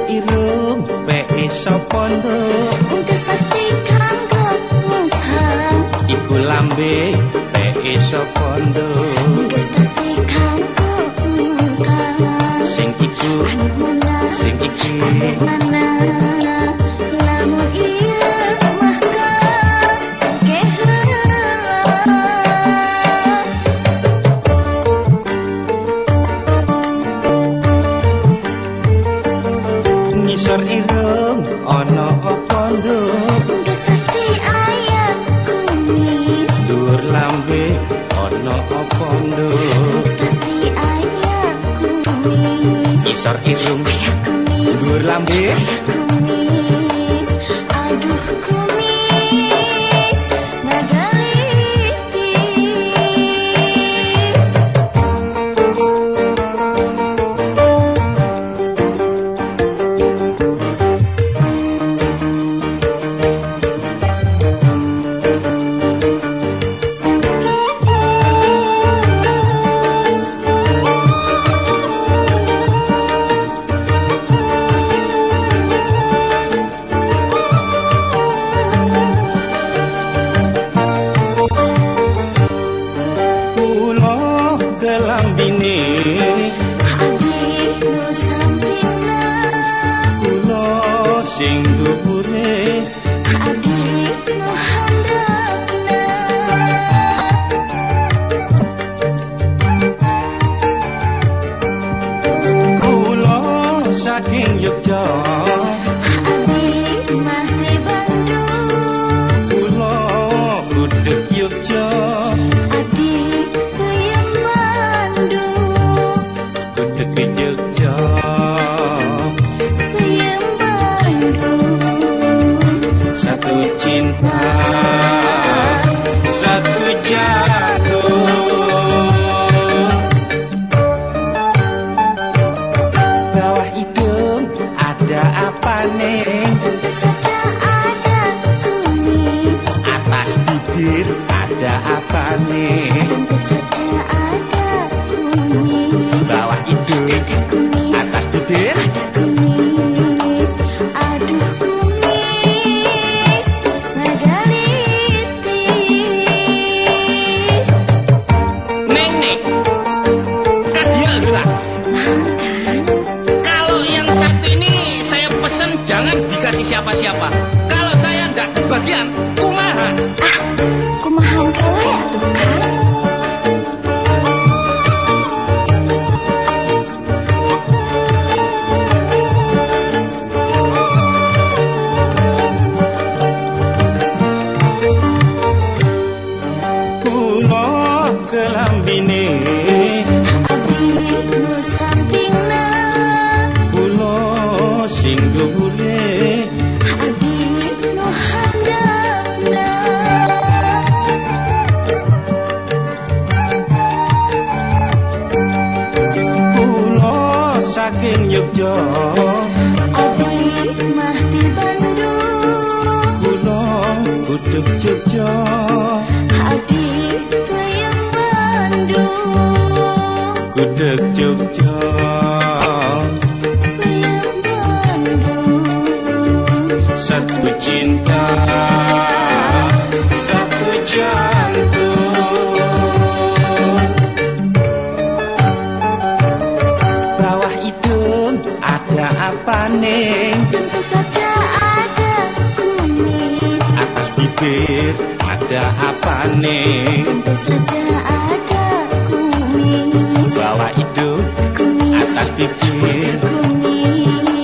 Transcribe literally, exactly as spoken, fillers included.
irung pe iso pondok Ungkes pasti kanggo mukang iku lambe pe iso pondok Ungkes pasti kanggo mukang sing iku anu mana sing iki anu mana lamun iya mah ngisor irung ana apa nduk Ungkes pasti ayam kumis dhuwur lambe ana apa nduk Ungkes pasti ayam kumis ngisor irung ayam kumis dhuwur lambe kumis aduh kumis magaliti kelambine adik nu sampingna kula sing dhuwure adik nu handapna kula saking Yogya adik mati Bandung kula gudeg Yogya adik puyeng Bandung gudeg Yogya puyeng Bandung satu cinta satu jatuh bawah hidung ada apa neng tentu saja ada kumis atas bibir ada apa neng tentu saja ada kumis bawah hidung ada kumis atas bibir ada kumis aduh kumis magaliti Neng Neng, Kadia Zula. makan Kalau yang satu ini saya pesan jangan dikasih siapa-siapa. Kalau saya tidak kebagian, kumaha. ah kumahan kawe atuh kan kula kelambine adik nu sampingna kula sing dhuwure adik nu handapna kula saking Yogya adik mah di Bandung kula gudeg Yogya adik puyeng Bandung gudeg Yogya puyeng Bandung satu cinta satu jantung bawah hidung ada apa neng tentu saja ada kumis atas bibir ada apa neng tentu saja ada kumis bawah hidung kumis atas bibir kumis